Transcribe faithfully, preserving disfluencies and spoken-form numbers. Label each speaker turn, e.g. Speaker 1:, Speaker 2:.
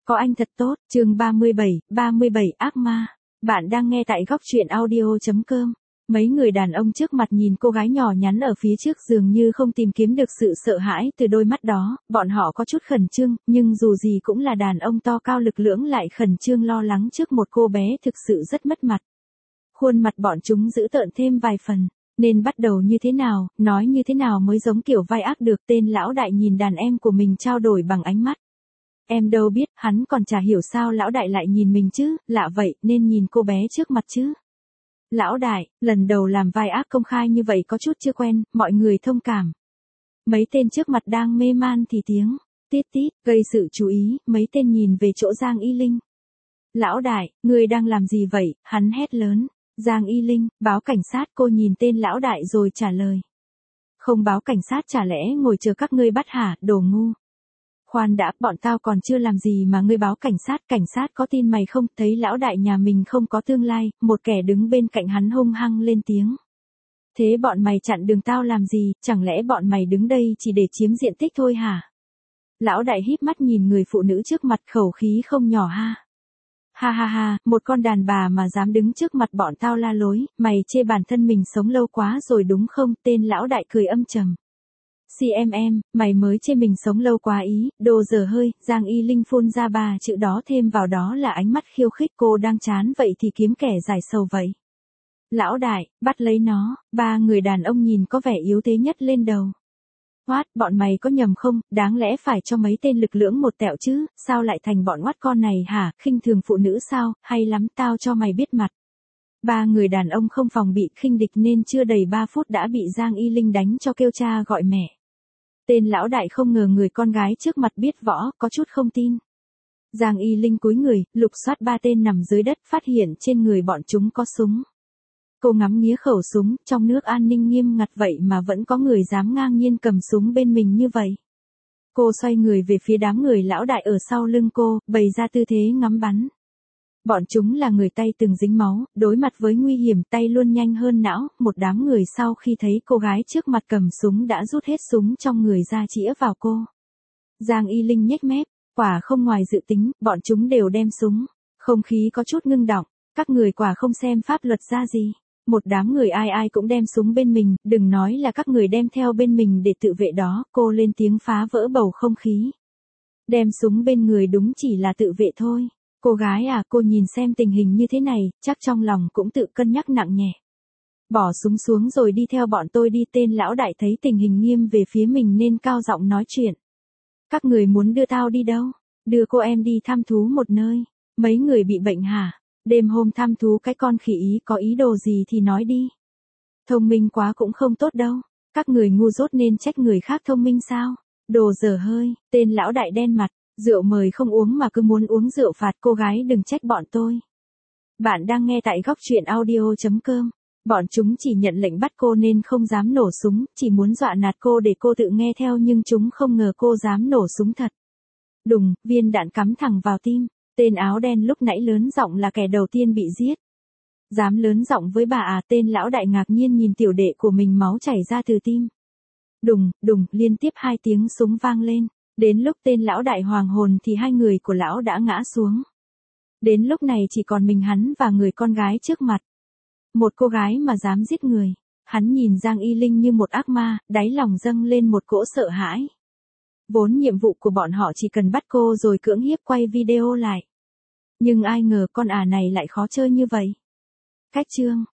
Speaker 1: Có anh thật tốt, chương ba mươi bảy, ba mươi bảy ác ma. Bạn đang nghe tại góc truyện audio.com. Mấy người đàn ông trước mặt nhìn cô gái nhỏ nhắn ở phía trước dường như không tìm kiếm được sự sợ hãi từ đôi mắt đó, bọn họ có chút khẩn trương, nhưng dù gì cũng là đàn ông to cao lực lưỡng lại khẩn trương lo lắng trước một cô bé thực sự rất mất mặt. Khuôn mặt bọn chúng giữ tợn thêm vài phần. Nên bắt đầu như thế nào, nói như thế nào mới giống kiểu vai ác được. Tên lão đại nhìn đàn em của mình trao đổi bằng ánh mắt. Em đâu biết, hắn còn chả hiểu sao lão đại lại nhìn mình chứ, lạ vậy, nên nhìn cô bé trước mặt chứ. Lão đại, lần đầu làm vai ác công khai như vậy có chút chưa quen, mọi người thông cảm. Mấy tên trước mặt đang mê man thì tiếng, tít tít, gây sự chú ý, mấy tên nhìn về chỗ Giang Y Linh. Lão đại, người đang làm gì vậy, hắn hét lớn. Giang Y Linh, báo cảnh sát. Cô nhìn tên lão đại rồi trả lời. Không báo cảnh sát chả lẽ ngồi chờ các ngươi bắt hả, đồ ngu. Khoan đã, bọn tao còn chưa làm gì mà ngươi báo cảnh sát, cảnh sát có tin mày không? Thấy lão đại nhà mình không có tương lai, một kẻ đứng bên cạnh hắn hung hăng lên tiếng. Thế bọn mày chặn đường tao làm gì, chẳng lẽ bọn mày đứng đây chỉ để chiếm diện tích thôi hả? Lão đại híp mắt nhìn người phụ nữ trước mặt, khẩu khí không nhỏ ha. Ha ha ha, một con đàn bà mà dám đứng trước mặt bọn tao la lối, mày chê bản thân mình sống lâu quá rồi đúng không? Tên lão đại cười âm trầm. xê em em, mày mới chê mình sống lâu quá ý, đồ dở hơi. Giang Y Linh phun ra ba chữ đó, thêm vào đó là ánh mắt khiêu khích. Cô đang chán vậy thì kiếm kẻ giải sầu vậy. Lão đại, bắt lấy nó. Ba người đàn ông nhìn có vẻ yếu thế nhất lên đầu. Hoát, bọn mày có nhầm không, đáng lẽ phải cho mấy tên lực lưỡng một tẹo chứ, sao lại thành bọn oát con này hả, khinh thường phụ nữ sao, hay lắm tao cho mày biết mặt. Ba người đàn ông không phòng bị khinh địch nên chưa đầy ba phút đã bị Giang Y Linh đánh cho kêu cha gọi mẹ. Tên lão đại không ngờ người con gái trước mặt biết võ, có chút không tin. Giang Y Linh cúi người, lục soát ba tên nằm dưới đất, phát hiện trên người bọn chúng có súng. Cô ngắm nghía khẩu súng, trong nước an ninh nghiêm ngặt vậy mà vẫn có người dám ngang nhiên cầm súng bên mình như vậy. Cô xoay người về phía đám người lão đại ở sau lưng cô, bày ra tư thế ngắm bắn. Bọn chúng là người tay từng dính máu, đối mặt với nguy hiểm tay luôn nhanh hơn não. Một đám người sau khi thấy cô gái trước mặt cầm súng đã rút hết súng trong người ra chĩa vào cô. Giang Y Linh nhếch mép, quả không ngoài dự tính, bọn chúng đều đem súng. Không khí có chút ngưng đọng, các người quả không xem pháp luật ra gì. Một đám người ai ai cũng đem súng bên mình, đừng nói là các người đem theo bên mình để tự vệ đó. Cô lên tiếng phá vỡ bầu không khí. Đem súng bên người đúng chỉ là tự vệ thôi. Cô gái à, cô nhìn xem tình hình như thế này, chắc trong lòng cũng tự cân nhắc nặng nhẹ. Bỏ súng xuống rồi đi theo bọn tôi đi. Tên lão đại thấy tình hình nghiêm về phía mình nên cao giọng nói chuyện. Các người muốn đưa tao đi đâu? Đưa cô em đi thăm thú một nơi. Mấy người bị bệnh hả? Đêm hôm thăm thú cái con khỉ ý, có ý đồ gì thì nói đi. Thông minh quá cũng không tốt đâu. Các người ngu dốt nên trách người khác thông minh sao? Đồ dở hơi. Tên lão đại đen mặt. Rượu mời không uống mà cứ muốn uống rượu phạt. Cô gái đừng trách bọn tôi. Bạn đang nghe tại góc truyện audio.com. Bọn chúng chỉ nhận lệnh bắt cô nên không dám nổ súng, chỉ muốn dọa nạt cô để cô tự nghe theo, nhưng chúng không ngờ cô dám nổ súng thật. Đùng, viên đạn cắm thẳng vào tim. Tên áo đen lúc nãy lớn giọng là kẻ đầu tiên bị giết. Dám lớn giọng với bà à? Tên lão đại ngạc nhiên nhìn tiểu đệ của mình, máu chảy ra từ tim. Đùng, đùng, liên tiếp hai tiếng súng vang lên. Đến lúc tên lão đại hoàng hồn thì hai người của lão đã ngã xuống. Đến lúc này chỉ còn mình hắn và người con gái trước mặt. Một cô gái mà dám giết người. Hắn nhìn Giang Y Linh như một ác ma, đáy lòng dâng lên một cỗ sợ hãi. Vốn nhiệm vụ của bọn họ chỉ cần bắt cô rồi cưỡng hiếp quay video lại. Nhưng ai ngờ con ả này lại khó chơi như vậy. Cách chương